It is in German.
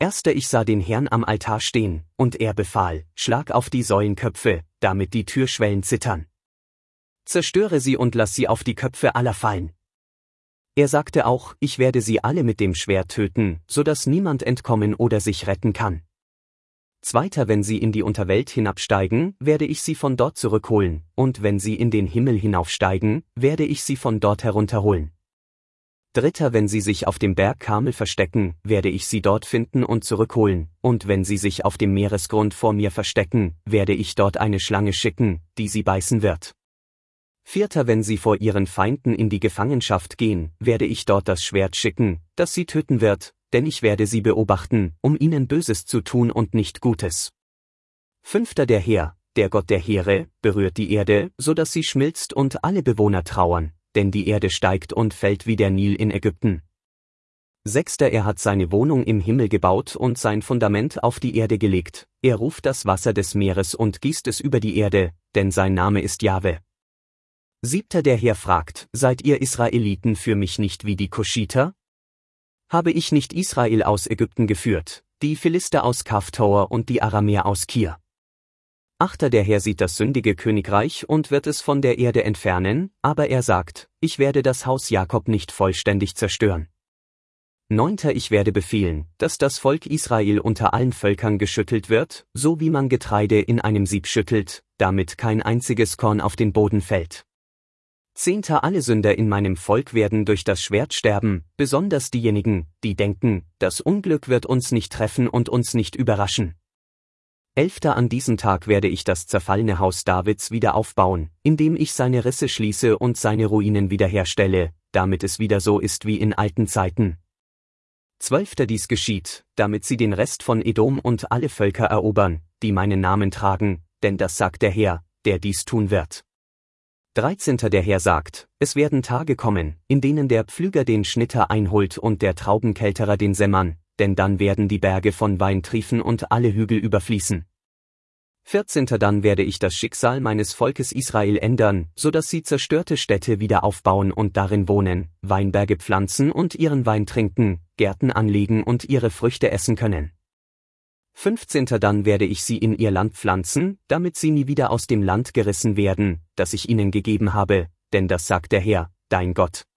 Erster ich sah den Herrn am Altar stehen, und er befahl, schlag auf die Säulenköpfe, damit die Türschwellen zittern. Zerstöre sie und lass sie auf die Köpfe aller fallen. Er sagte auch, ich werde sie alle mit dem Schwert töten, so dass niemand entkommen oder sich retten kann. Zweiter, wenn sie in die Unterwelt hinabsteigen, werde ich sie von dort zurückholen, und wenn sie in den Himmel hinaufsteigen, werde ich sie von dort herunterholen. Dritter, wenn sie sich auf dem Berg Karmel verstecken, werde ich sie dort finden und zurückholen, und wenn sie sich auf dem Meeresgrund vor mir verstecken, werde ich dort eine Schlange schicken, die sie beißen wird. Vierter, wenn sie vor ihren Feinden in die Gefangenschaft gehen, werde ich dort das Schwert schicken, das sie töten wird, denn ich werde sie beobachten, um ihnen Böses zu tun und nicht Gutes. Fünfter, der Herr, der Gott der Heere, berührt die Erde, so dass sie schmilzt und alle Bewohner trauern, denn die Erde steigt und fällt wie der Nil in Ägypten. Sechster, er hat seine Wohnung im Himmel gebaut und sein Fundament auf die Erde gelegt, er ruft das Wasser des Meeres und gießt es über die Erde, denn sein Name ist Jahwe. Siebter, der Herr fragt, seid ihr Israeliten für mich nicht wie die Kuschiter? Habe ich nicht Israel aus Ägypten geführt, die Philister aus Kaftor und die Aramäer aus Kir? Achter, der Herr sieht das sündige Königreich und wird es von der Erde entfernen, aber er sagt, ich werde das Haus Jakob nicht vollständig zerstören. Neunter, ich werde befehlen, dass das Volk Israel unter allen Völkern geschüttelt wird, so wie man Getreide in einem Sieb schüttelt, damit kein einziges Korn auf den Boden fällt. Zehnter, alle Sünder in meinem Volk werden durch das Schwert sterben, besonders diejenigen, die denken, das Unglück wird uns nicht treffen und uns nicht überraschen. Elfter, an diesem Tag werde ich das zerfallene Haus Davids wieder aufbauen, indem ich seine Risse schließe und seine Ruinen wiederherstelle, damit es wieder so ist wie in alten Zeiten. 12. Dies geschieht, damit sie den Rest von Edom und alle Völker erobern, die meinen Namen tragen, denn das sagt der Herr, der dies tun wird. 13. Der Herr sagt, es werden Tage kommen, in denen der Pflüger den Schnitter einholt und der Traubenkälterer den Sämmern, denn dann werden die Berge von Wein triefen und alle Hügel überfließen. 14. Dann werde ich das Schicksal meines Volkes Israel ändern, so dass sie zerstörte Städte wieder aufbauen und darin wohnen, Weinberge pflanzen und ihren Wein trinken, Gärten anlegen und ihre Früchte essen können. 15. Dann werde ich sie in ihr Land pflanzen, damit sie nie wieder aus dem Land gerissen werden, das ich ihnen gegeben habe, denn das sagt der Herr, dein Gott.